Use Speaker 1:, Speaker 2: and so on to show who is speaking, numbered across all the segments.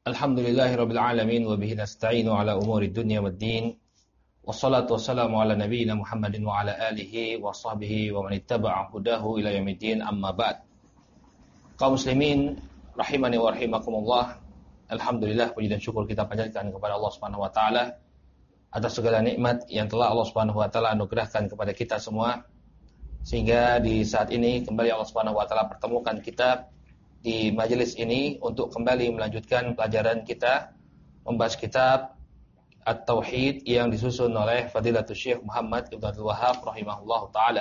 Speaker 1: Alhamdulillahirabbil alamin wa bihi nasta'inu ala umuri dunya waddin. Wassalatu wassalamu ala nabiyyina Muhammadin wa ala alihi wa sahbihi wa man ittaba'a hudahu ila yaumiddin, amma ba'd. Kaum muslimin rahimani wa rahimakumullah. Alhamdulillah, puji dan syukur kita panjatkan kepada Allah Subhanahu wa taala atas segala nikmat yang telah Allah Subhanahu wa taala anugerahkan kepada kita semua, sehingga di saat ini kembali Allah Subhanahu wa taala pertemukan kita di majelis ini untuk kembali melanjutkan pelajaran kita membahas kitab At-Tauhid yang disusun oleh Fadilatul Syekh Muhammad Ibn Abdul Wahhab rahimahullah ta'ala.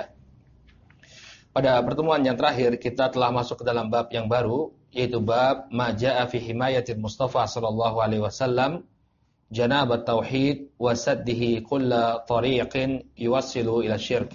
Speaker 1: Pada pertemuan yang terakhir kita telah masuk ke dalam bab yang baru, yaitu bab Maja'a fi himayatil Mustafa sallallahu alaihi wasallam janabat tauhid wa saddihi kulla tariqin yuwassilu ila syirk.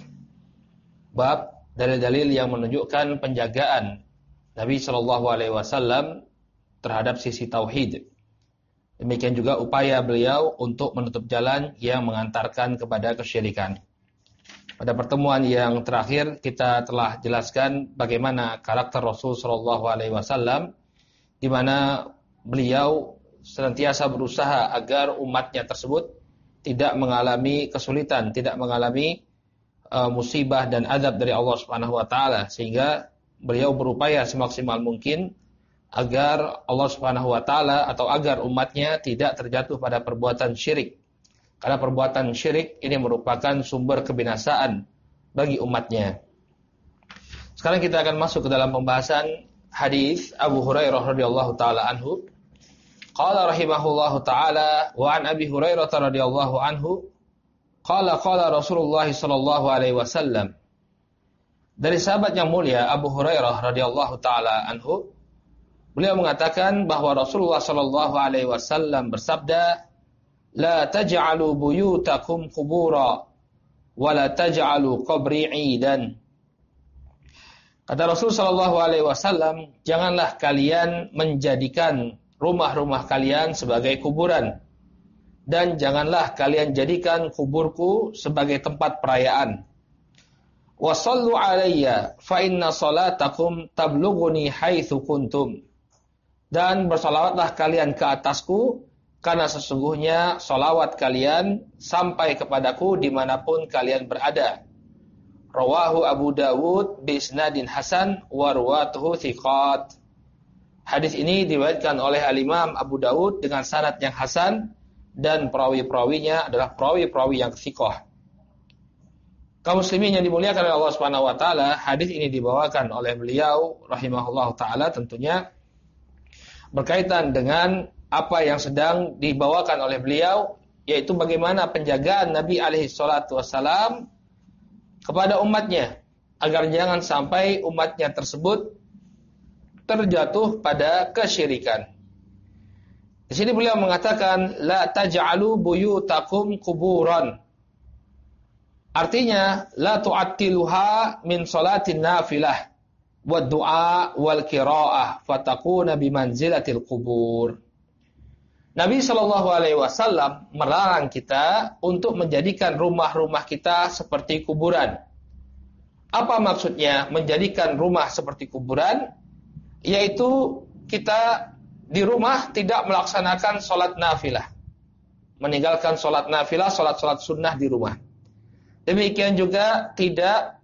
Speaker 1: Bab dalil-dalil yang menunjukkan penjagaan Nabi Shallallahu Alaihi Wasallam terhadap sisi tauhid. Demikian juga upaya beliau untuk menutup jalan yang mengantarkan kepada kesyirikan. Pada pertemuan yang terakhir kita telah jelaskan bagaimana karakter Rasul Shallallahu Alaihi Wasallam, di mana beliau senantiasa berusaha agar umatnya tersebut tidak mengalami kesulitan, tidak mengalami musibah dan azab dari Allah Subhanahu Wa Taala, sehingga beliau berupaya semaksimal mungkin agar Allah Subhanahu wa taala atau agar umatnya tidak terjatuh pada perbuatan syirik. Karena perbuatan syirik ini merupakan sumber kebinasaan bagi umatnya. Sekarang kita akan masuk ke dalam pembahasan hadis Abu Hurairah radhiyallahu taala anhu. Qala rahimahullahu taala wa an Abi Hurairah radhiyallahu anhu qala Rasulullah sallallahu alaihi wasallam. Dari sahabat yang mulia Abu Hurairah radhiyallahu taala anhu, beliau mengatakan bahwa Rasulullah sallallahu alaihi wasallam bersabda, "La taj'alu buyutakum qubura wa la taj'alu qabri 'idan." Kata Rasul sallallahu alaihi wasallam, janganlah kalian menjadikan rumah-rumah kalian sebagai kuburan, dan janganlah kalian jadikan kuburku sebagai tempat perayaan. Wa sallu alayya fa inna salatakum tablughuni haitsu kuntum. Dan bersalawatlah kalian ke atasku, karena sesungguhnya salawat kalian sampai kepadaku dimanapun kalian berada. Rawahu Abu Dawud bi isnadin hasan wa ruwatuhu thiqat. Hadis ini diriwayatkan oleh Al-Imam Abu Dawud dengan sanad yang hasan, dan perawi-perawinya adalah perawi-perawi yang thiqah. Kaum muslimin yang dimuliakan oleh Allah Subhanahu wa taala, hadis ini dibawakan oleh beliau rahimahullah taala tentunya berkaitan dengan apa yang sedang dibawakan oleh beliau, yaitu bagaimana penjagaan Nabi alaihi salatu wasalam kepada umatnya agar jangan sampai umatnya tersebut terjatuh pada kesyirikan. Di sini beliau mengatakan la taj'alu buyutakum kuburan. Artinya, la tu'attiluha min salatin nafilah wa du'a wal qira'ah fatakuna bimanzilatil qubur. Nabi sallallahu alaihi wasallam melarang kita untuk menjadikan rumah-rumah kita seperti kuburan. Apa maksudnya menjadikan rumah seperti kuburan? Yaitu kita di rumah tidak melaksanakan salat nafilah. Meninggalkan salat nafilah, salat-salat sunnah di rumah. Demikian juga tidak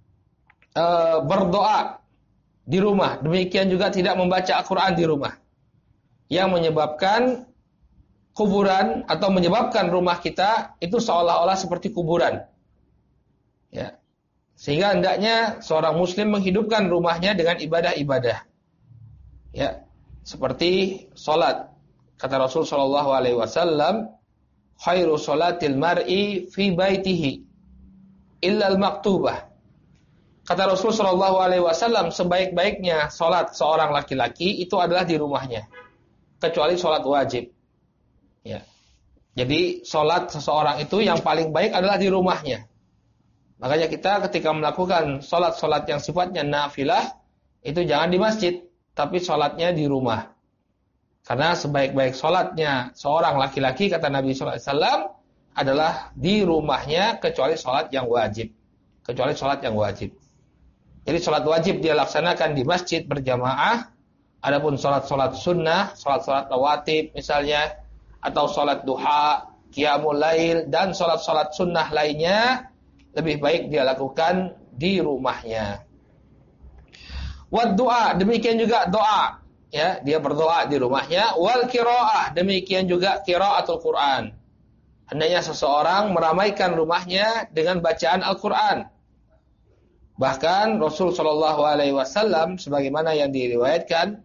Speaker 1: berdoa di rumah. Demikian juga tidak membaca Al-Quran di rumah. Yang menyebabkan kuburan atau menyebabkan rumah kita itu seolah-olah seperti kuburan. Ya. Sehingga hendaknya seorang muslim menghidupkan rumahnya dengan ibadah-ibadah. Ya. Seperti salat. Kata Rasul sallallahu alaihi wasallam, khairu salatil mar'i fi baitihi illal maktubah. Kata Rasul sallallahu alaihi wasallam, sebaik-baiknya salat seorang laki-laki itu adalah di rumahnya, kecuali salat wajib. Ya. Jadi salat seseorang itu yang paling baik adalah di rumahnya. Makanya kita ketika melakukan salat-salat yang sifatnya nafilah itu jangan di masjid, tapi salatnya di rumah. Karena sebaik-baik salatnya seorang laki-laki, kata Nabi sallallahu alaihi wasallam, adalah di rumahnya kecuali sholat yang wajib. Jadi sholat wajib dia laksanakan di masjid berjamaah Adapun salat-salat sunnah, salat-salat rawatib misalnya, atau salat duha, qiyamul lail, dan salat-salat sunnah lainnya, lebih baik dia lakukan di rumahnya. Wad du'a, demikian juga doa, ya, dia berdoa di rumahnya. Wal qiraah, demikian juga qiraatul Quran. Hendaknya seseorang meramaikan rumahnya dengan bacaan Al-Quran. Bahkan Rasul Shallallahu Alaihi Wasallam, sebagaimana yang diriwayatkan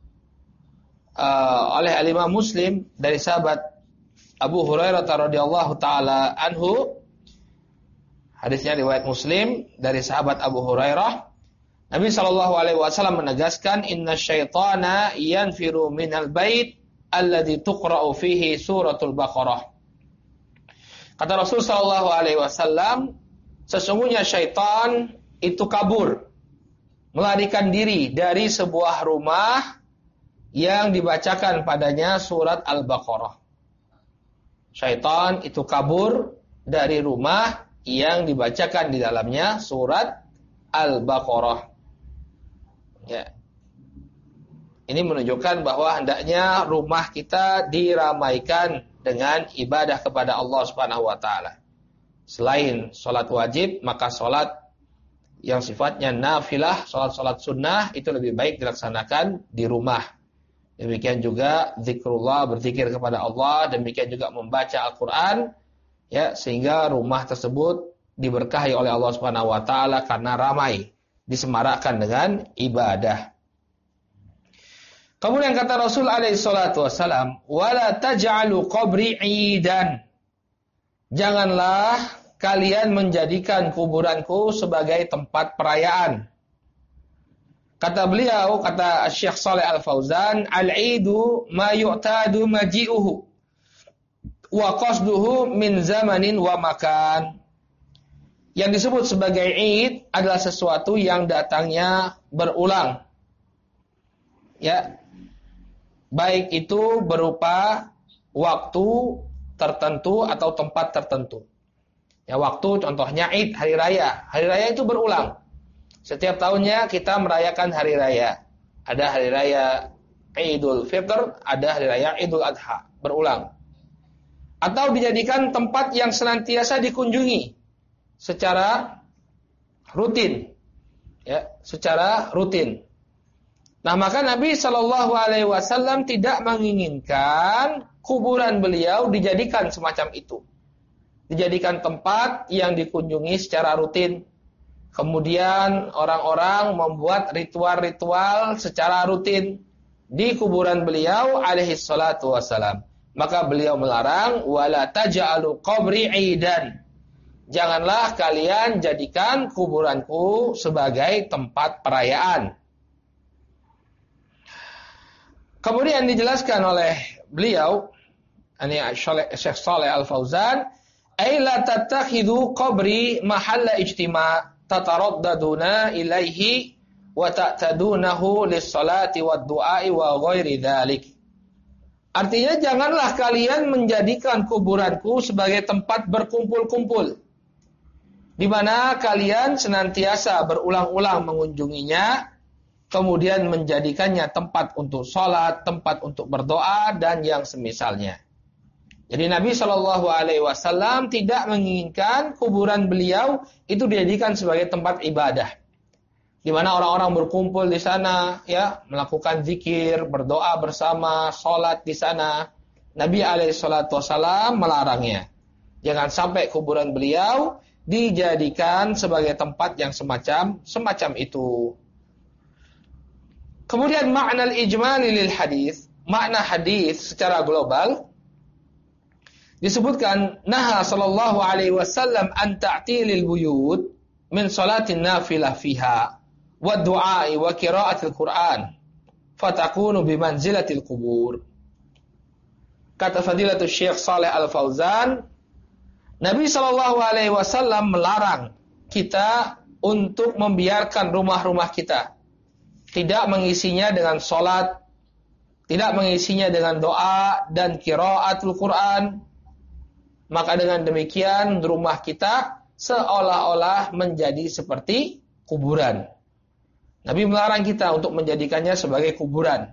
Speaker 1: oleh Imam Muslim dari sahabat Abu Hurairah radhiyallahu taala anhu, hadisnya riwayat Muslim dari sahabat Abu Hurairah, Nabi Shallallahu Alaihi Wasallam menegaskan, Inna syaitana yanfiru minal bait alladhi tuqra'u fihi suratul Baqarah. Kata Rasul Shallallahu Alaihi Wasallam, sesungguhnya syaitan itu kabur, melarikan diri dari sebuah rumah yang dibacakan padanya surat Al-Baqarah. Syaitan itu kabur dari rumah yang dibacakan di dalamnya surat Al-Baqarah. Ya. Ini menunjukkan bahwa hendaknya rumah kita diramaikan dengan ibadah kepada Allah Subhanahu wa taala. Selain salat wajib, maka salat yang sifatnya nafilah, salat-salat sunnah itu lebih baik dilaksanakan di rumah. Demikian juga zikrullah, berzikir kepada Allah, demikian juga membaca Al-Qur'an, ya, sehingga rumah tersebut diberkahi oleh Allah Subhanahu wa taala karena ramai, disemarakkan dengan ibadah. Kemudian kata Rasul alaihi salatu wasalam, wala taj'alu qabri 'idan. Janganlah kalian menjadikan kuburanku sebagai tempat perayaan. Kata beliau, kata Syekh Shalih Al-Fauzan, al-'idu ma yu'tadu maji'uhu wa qasduhu min zamanin wa makan. Yang disebut sebagai Id adalah sesuatu yang datangnya berulang. Ya. Baik itu berupa waktu tertentu atau tempat tertentu. Ya, waktu contohnya Id, hari raya. Hari raya itu berulang. Setiap tahunnya kita merayakan hari raya. Ada hari raya Idul Fitr, ada hari raya Idul Adha, berulang. Atau dijadikan tempat yang senantiasa dikunjungi secara rutin. Ya, secara rutin. Nah, maka Nabi Shallallahu Alaihi Wasallam tidak menginginkan kuburan beliau dijadikan semacam itu, dijadikan tempat yang dikunjungi secara rutin. Kemudian orang-orang membuat ritual-ritual secara rutin di kuburan beliau alaihi salatu wassalam. Maka beliau melarang, wala taj'alu qabri 'idan. Janganlah kalian jadikan kuburanku sebagai tempat perayaan. Kemudian dijelaskan oleh beliau, ini Syekh Shalih Al-Fauzan, ay la tattakhidhu qabri mahalla ijtima' tataraddaduna ilaihi wa ta'tadunahu lis-salati wad-du'a'i wa ghairi dzalik. Artinya janganlah kalian menjadikan kuburanku sebagai tempat berkumpul-kumpul, di mana kalian senantiasa berulang-ulang mengunjunginya, kemudian menjadikannya tempat untuk sholat, tempat untuk berdoa, dan yang semisalnya. Jadi Nabi Shallallahu Alaihi Wasallam tidak menginginkan kuburan beliau itu dijadikan sebagai tempat ibadah, di mana orang-orang berkumpul di sana, ya, melakukan zikir, berdoa bersama, sholat di sana. Nabi alaihi salatu wasallam melarangnya. Jangan sampai kuburan beliau dijadikan sebagai tempat yang semacam itu. Kemudian makna al-ijmali lil hadis, makna hadis secara global disebutkan, naha sallallahu alaihi wasallam an ta'tilil buyut min salatin nafilah fiha wa du'ai wa qiraatil Qur'an fatakunu bi manzilatil qubur. Kata Fadilatul Syekh Shalih Al-Fauzan, Nabi sallallahu alaihi wasallam melarang kita untuk membiarkan rumah-rumah kita tidak mengisinya dengan sholat, tidak mengisinya dengan doa dan qiraatul Quran. Maka dengan demikian rumah kita seolah-olah menjadi seperti kuburan. Nabi melarang kita untuk menjadikannya sebagai kuburan.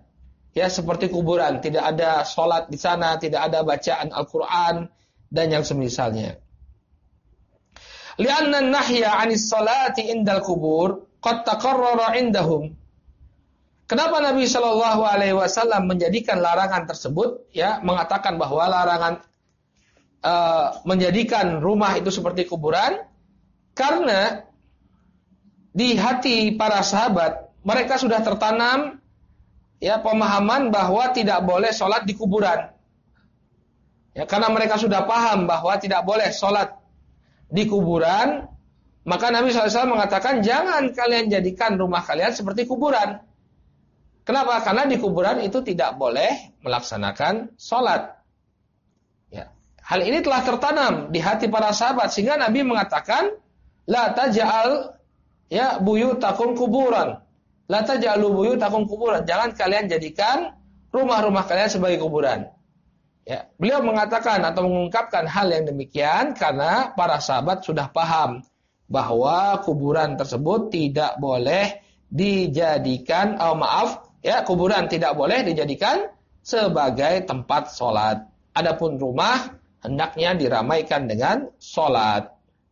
Speaker 1: ya seperti kuburan, tidak ada sholat di sana, tidak ada bacaan Al-Quran dan yang semisalnya. Lianna nahya 'anis salati indal kubur qad taqarrara indahum. Kenapa Nabi Shallallahu Alaihi Wasallam menjadikan larangan tersebut, ya, mengatakan bahwa larangan menjadikan rumah itu seperti kuburan, karena di hati para sahabat mereka sudah tertanam, ya, pemahaman bahwa tidak boleh sholat di kuburan. Ya, karena mereka sudah paham bahwa tidak boleh sholat di kuburan, maka Nabi SAW mengatakan jangan kalian jadikan rumah kalian seperti kuburan. Kenapa? Karena di kuburan itu tidak boleh melaksanakan sholat. Ya. Hal ini telah tertanam di hati para sahabat sehingga Nabi mengatakan la taj'al ya buyutakum kuburan. La taj'alu buyutakum kuburan. Jangan kalian jadikan rumah-rumah kalian sebagai kuburan. Ya, beliau mengatakan atau mengungkapkan hal yang demikian karena para sahabat sudah paham bahwa kuburan tersebut tidak boleh dijadikan, kuburan tidak boleh dijadikan sebagai tempat sholat. Adapun rumah hendaknya diramaikan dengan sholat.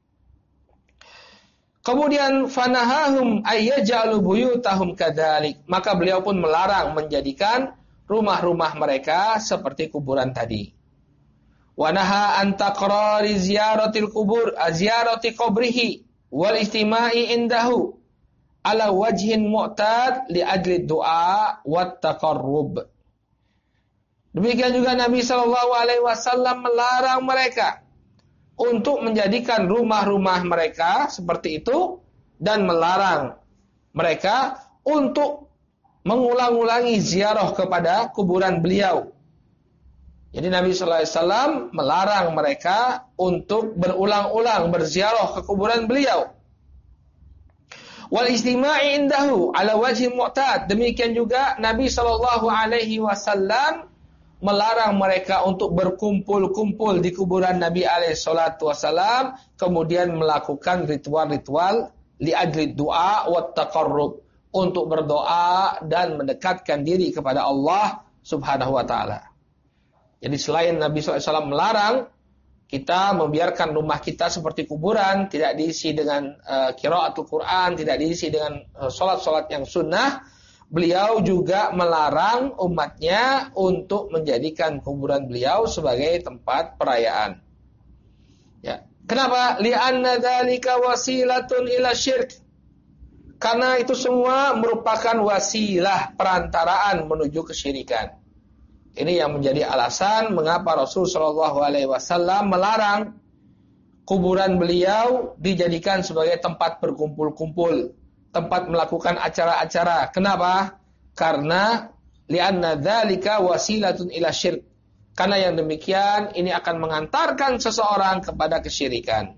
Speaker 1: Kemudian fanahahum ayyaj'alu buyutahum kadzalik. Maka beliau pun melarang menjadikan rumah-rumah mereka seperti kuburan tadi. Wa naha an taqrari ziyaratil kubur, ziyarati qabrihi wal istima'i indahu ala wajhin mu'tad li ajli du'a wat taqarrub. Demikian juga Nabi sallallahu alaihi wasallam melarang mereka untuk menjadikan rumah-rumah mereka seperti itu dan melarang mereka untuk mengulang-ulangi ziarah kepada kuburan beliau. Jadi Nabi sallallahu alaihi wasallam melarang mereka untuk berulang-ulang berziarah ke kuburan beliau. Wal istima'i indahu ala wajhi mu'tad. Demikian juga Nabi sallallahu alaihi wasallam melarang mereka untuk berkumpul-kumpul di kuburan Nabi alaihi salatu wasallam kemudian melakukan ritual-ritual li ajli du'a wat taqarrub, untuk berdoa dan mendekatkan diri kepada Allah Subhanahu wa taala. Jadi selain Nabi SAW melarang kita membiarkan rumah kita seperti kuburan, tidak diisi dengan qiraatul Quran, tidak diisi dengan salat-salat yang sunnah, beliau juga melarang umatnya untuk menjadikan kuburan beliau sebagai tempat perayaan. Ya. Kenapa? Li'anna dzalika wasilatun ila syirk. Karena itu semua merupakan wasilah perantaraan menuju kesyirikan. Ini yang menjadi alasan mengapa Rasul Shallallahu Alaihi Wasallam melarang kuburan beliau dijadikan sebagai tempat berkumpul-kumpul, tempat melakukan acara-acara. Kenapa? Karena li'anna dzalika wasilatun ila syirk. Karena yang demikian ini akan mengantarkan seseorang kepada kesyirikan.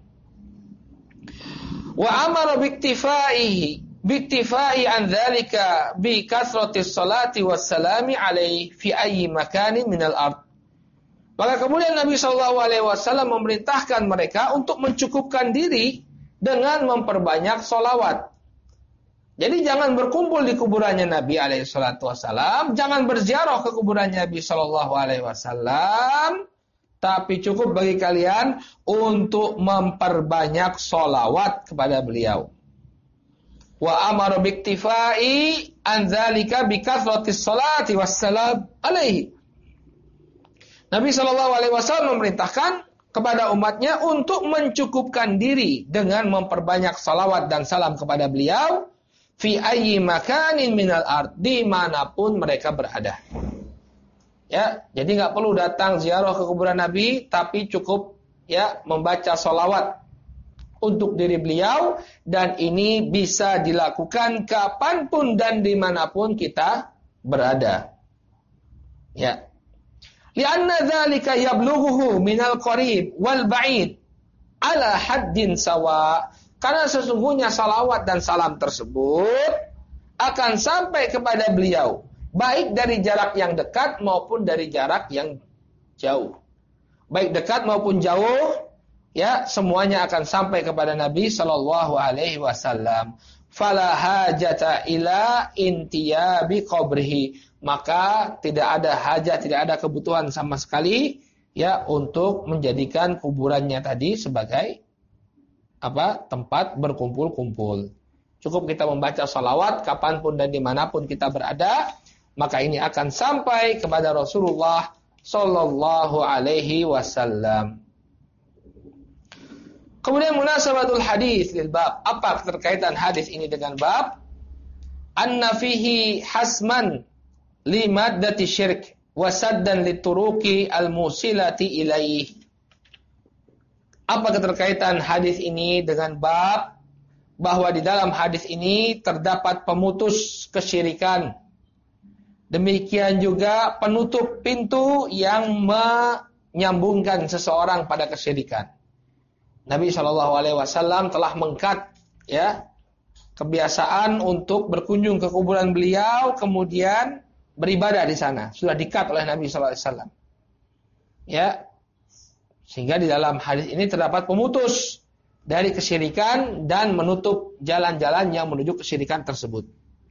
Speaker 1: Wa amara biktifai an dzalika bi kasratis salati wassalami alaihi fi ayyi makanin minal ard. Maka kemudian Nabi sallallahu alaihi wasallam memerintahkan mereka untuk mencukupkan diri dengan memperbanyak sholawat. Jadi jangan berkumpul di kuburannya Nabi alaihi salatu wasallam, jangan berziarah ke kuburannya Nabi sallallahu alaihi wasallam, tapi cukup bagi kalian untuk memperbanyak sholawat kepada beliau. Wa amara biktifai an dzalika bi kathratis salati wassalam alaihi. Nabi sallallahu alaihi wasallam memerintahkan kepada umatnya untuk mencukupkan diri dengan memperbanyak salawat dan salam kepada beliau fi ayyi makanin minal ard, dimanapun mereka berada. Ya, jadi nggak perlu datang ziarah ke kuburan Nabi, tapi cukup ya membaca salawat untuk diri beliau, dan ini bisa dilakukan kapanpun dan dimanapun kita berada. Ya. Lianna dzalika yablughuhu minal qarib wal ba'id ala haddin sawa. Karena sesungguhnya salawat dan salam tersebut akan sampai kepada beliau, baik dari jarak yang dekat maupun dari jarak yang jauh. Baik dekat maupun jauh, ya, semuanya akan sampai kepada Nabi sallallahu alaihi wasallam. Fala hajata ila intiyabi qabrihi. maka tidak ada hajat, tidak ada kebutuhan sama sekali ya untuk menjadikan kuburannya tadi sebagai tempat berkumpul-kumpul. Cukup kita membaca salawat kapanpun dan dimanapun kita berada, maka ini akan sampai kepada Rasulullah Sallallahu Alaihi Wasallam. Kemudian munasabatul hadis lil bab. Apa keterkaitan hadis ini dengan bab? Anna fihi hasman limaddati syirk wa saddan lituruqi al-musilati ilaih. Apa keterkaitan hadis ini dengan bab? Bahwa di dalam hadis ini terdapat pemutus kesyirikan. Demikian juga penutup pintu yang menyambungkan seseorang pada kesyirikan. Nabi SAW telah mengkat kebiasaan untuk berkunjung ke kuburan beliau, kemudian beribadah di sana. Sudah dikat oleh Nabi SAW. Ya, sehingga di dalam hadis ini terdapat pemutus dari kesyirikan dan menutup jalan-jalan yang menuju kesyirikan tersebut.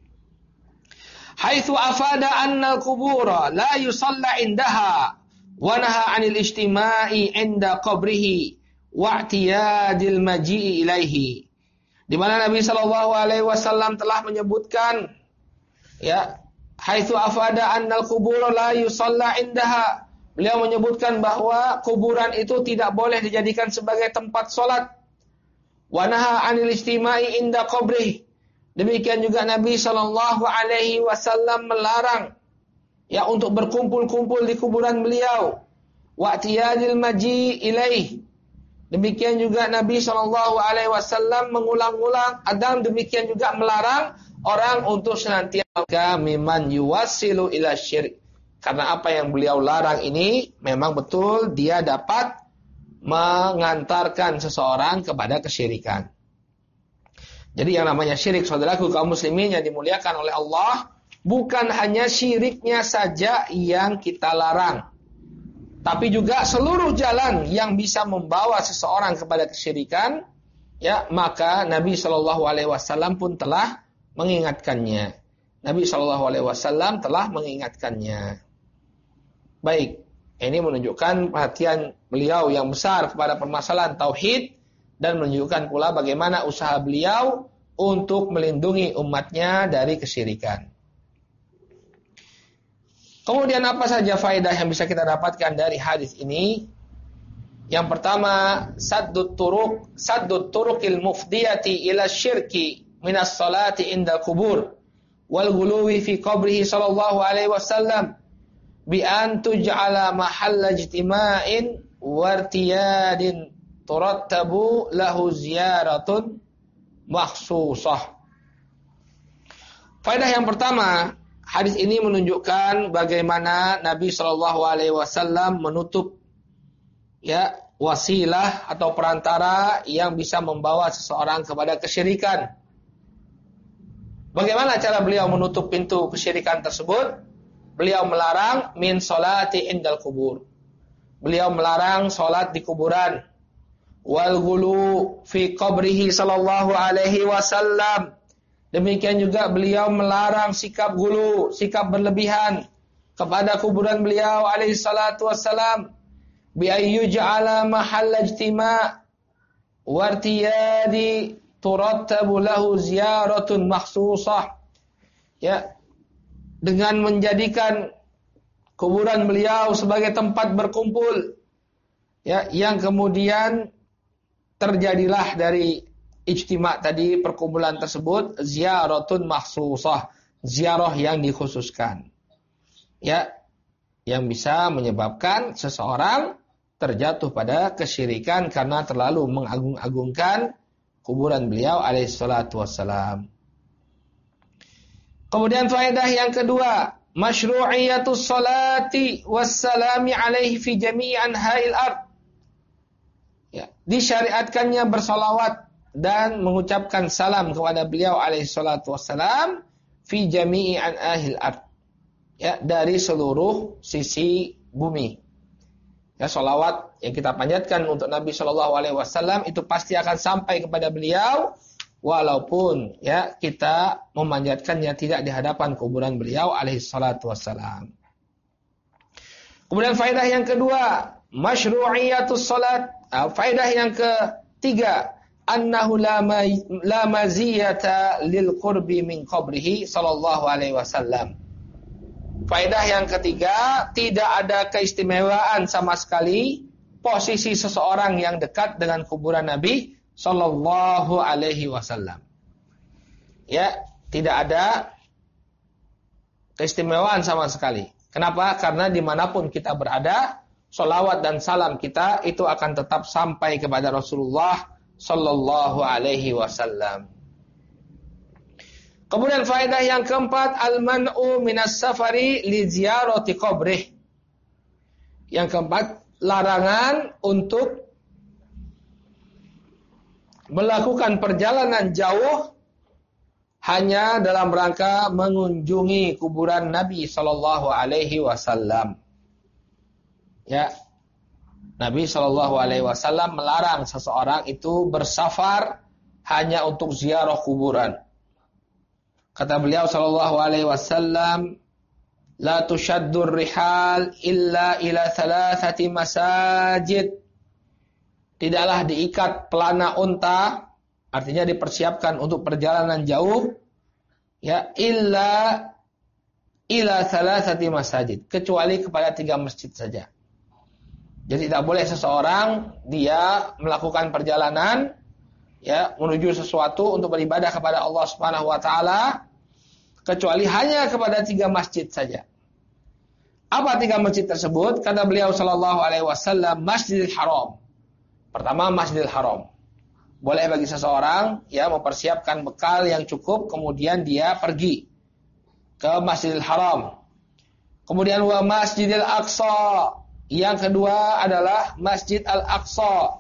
Speaker 1: Haitsu afada anna al-qubura la yusalla indaha wa naha 'anil ijtima'i 'inda qabrihi wa'tiyadil maji'i ilaihi. Di mana Nabi sallallahu alaihi wasallam telah menyebutkan haitsu afada annal qubur la yusalla indaha. Beliau menyebutkan bahwa kuburan itu tidak boleh dijadikan sebagai tempat salat. Wa naha 'anil istima'i inda qabrih. Demikian juga Nabi sallallahu alaihi wasallam melarang untuk berkumpul-kumpul di kuburan beliau. Wa'tiyadil maji'i ilaihi. Demikian juga Nabi SAW mengulang-ulang dan demikian juga melarang orang untuk senantiasa miman yuwassilu ila syirik. Karena apa yang beliau larang ini memang betul dia dapat mengantarkan seseorang kepada kesyirikan. Jadi yang namanya syirik, saudaraku kaum muslimin yang dimuliakan oleh Allah, bukan hanya syiriknya saja yang kita larang, tapi juga seluruh jalan yang bisa membawa seseorang kepada kesyirikan, maka Nabi Shallallahu Alaihi Wasallam pun telah mengingatkannya. Nabi Shallallahu Alaihi Wasallam telah mengingatkannya. Baik, ini menunjukkan perhatian beliau yang besar kepada permasalahan tauhid dan menunjukkan pula bagaimana usaha beliau untuk melindungi umatnya dari kesyirikan. Kemudian apa saja faedah yang bisa kita dapatkan dari hadis ini? Yang pertama, saddut turuqil mufdiyati ila syirki minas salati inda kubur wal ghuluwi fi qabrihi sallallahu alaihi wasallam bi an tuj'ala mahalla ijtima'in wartiyadin turattabu lahu ziyaratun makhsusah. Faedah yang pertama, hadis ini menunjukkan bagaimana Nabi Shallallahu Alaihi Wasallam menutup wasilah atau perantara yang bisa membawa seseorang kepada kesyirikan. Bagaimana cara beliau menutup pintu kesyirikan tersebut? Beliau melarang min sholati indal kubur. Beliau melarang sholat di kuburan. Wal ghulu fi qabrihi Shallallahu Alaihi Wasallam. Demikian juga beliau melarang sikap gulu, sikap berlebihan kepada kuburan beliau alaihi salatu wassalam. Bi ayyuj'ala mahalla ijtima' wartiyadi turattabu lahu ziyaratun makhsusah. Dengan menjadikan kuburan beliau sebagai tempat berkumpul, yang kemudian terjadilah dari ijtima' tadi, perkumpulan tersebut, ziyaratun makhsusah, ziarah yang dikhususkan. Yang bisa menyebabkan seseorang terjatuh pada kesyirikan karena terlalu mengagung-agungkan kuburan beliau alaihi salatu wassalam. Kemudian faedah yang kedua, masyru'iyatus salati wassalami alaihi fi jami'i anha'il ard. Disyariatkannya bersalawat dan mengucapkan salam kepada beliau alaihi salatu wassalam fi jami'i anha'il ard. Dari seluruh sisi bumi. Salawat yang kita panjatkan untuk Nabi Shallallahu Alaihi Wasallam itu pasti akan sampai kepada beliau walaupun ya kita memanjatkannya tidak di hadapan kuburan beliau alaihi salatu wassalam. Kemudian faedah yang kedua, masyru'iyatus salat. Faedah yang ketiga, annahu la maziyata lil qurbi min qabrihi sallallahu alaihi wasallam. Faedah yang ketiga, tidak ada keistimewaan sama sekali posisi seseorang yang dekat dengan kuburan Nabi sallallahu alaihi wasallam. Ya, tidak ada keistimewaan sama sekali. Kenapa? Karena dimanapun kita berada, sholawat dan salam kita itu akan tetap sampai kepada Rasulullah sallallahu alaihi wasallam. Kemudian faedah yang keempat, al-man'u minas safari li ziyarati qabrih. Yang keempat, larangan untuk melakukan perjalanan jauh hanya dalam rangka mengunjungi kuburan Nabi sallallahu alaihi wasallam. Ya. Nabi sallallahu alaihi wasallam melarang seseorang itu bersafar hanya untuk ziarah kuburan. Kata beliau sallallahu alaihi wasallam, la tushaddur rihal illa ila thalathati masajid. Tidaklah diikat pelana unta, artinya dipersiapkan untuk perjalanan jauh, ya, illa ila thalathati masajid, kecuali kepada 3 masjid saja. Jadi tidak boleh seseorang dia melakukan perjalanan ya menuju sesuatu untuk beribadah kepada Allah Subhanahu wa taala kecuali hanya kepada 3 masjid saja. Apa 3 masjid tersebut? Kata beliau sallallahu alaihi wasallam, Masjidil Haram. Pertama, Masjidil Haram. Boleh bagi seseorang ya mempersiapkan bekal yang cukup, kemudian dia pergi ke Masjidil Haram. Kemudian wa Masjidil Aqsa. Yang kedua adalah Masjid Al-Aqsa.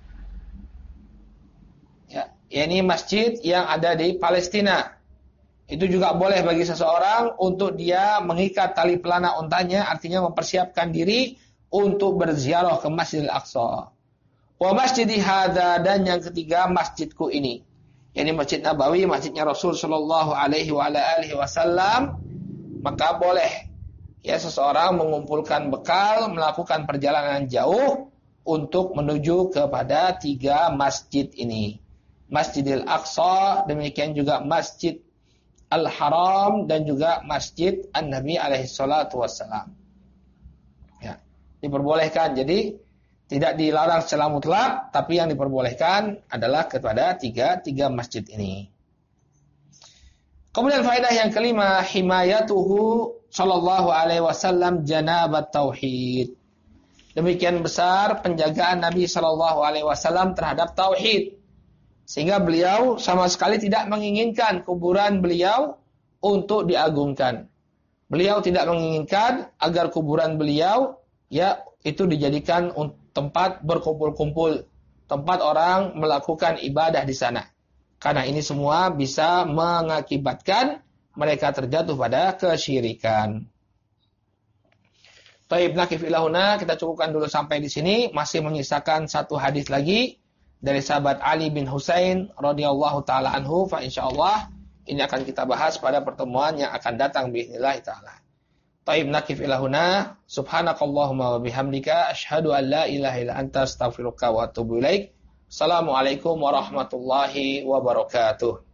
Speaker 1: Ya, ini masjid yang ada di Palestina. Itu juga boleh bagi seseorang untuk dia mengikat tali pelana untanya, artinya mempersiapkan diri untuk berziarah ke Masjid Al-Aqsa. Wa masjidi hadza, dan yang ketiga masjidku ini. Yani Masjid Nabawi, masjidnya Rasul sallallahu alaihi wasallam. Maka boleh ya seseorang mengumpulkan bekal, melakukan perjalanan jauh untuk menuju kepada 3 masjid ini. Masjidil Aqsa, demikian juga Masjid Al-Haram, dan juga Masjid An-Nabi alaihi salatu wassalam. Ya, diperbolehkan. Jadi tidak dilarang secara mutlak, tapi yang diperbolehkan adalah kepada 3 masjid ini. Kemudian faedah yang kelima, himayatuhu sallallahu alaihi wasallam janabat tauhid. Demikian besar penjagaan Nabi sallallahu alaihi wasallam terhadap tauhid, sehingga beliau sama sekali tidak menginginkan kuburan beliau untuk diagungkan. Beliau tidak menginginkan agar kuburan beliau ya itu dijadikan tempat berkumpul-kumpul, tempat orang melakukan ibadah di sana. Karena ini semua bisa mengakibatkan mereka terjatuh pada kesyirikan. Taib nakif ilahuna, kita cukupkan dulu sampai di sini. Masih menyisakan 1 hadis lagi dari sahabat Ali bin Husain radhiyallahu taala anhu. Fa insyaallah ini akan kita bahas pada pertemuan yang akan datang biidznillah taala. Taib nakif ilahuna, subhanakallahumma wa bihamdika asyhadu an la ilaha illa anta astaghfiruka wa atubu ilaik. Assalamualaikum warahmatullahi wabarakatuh.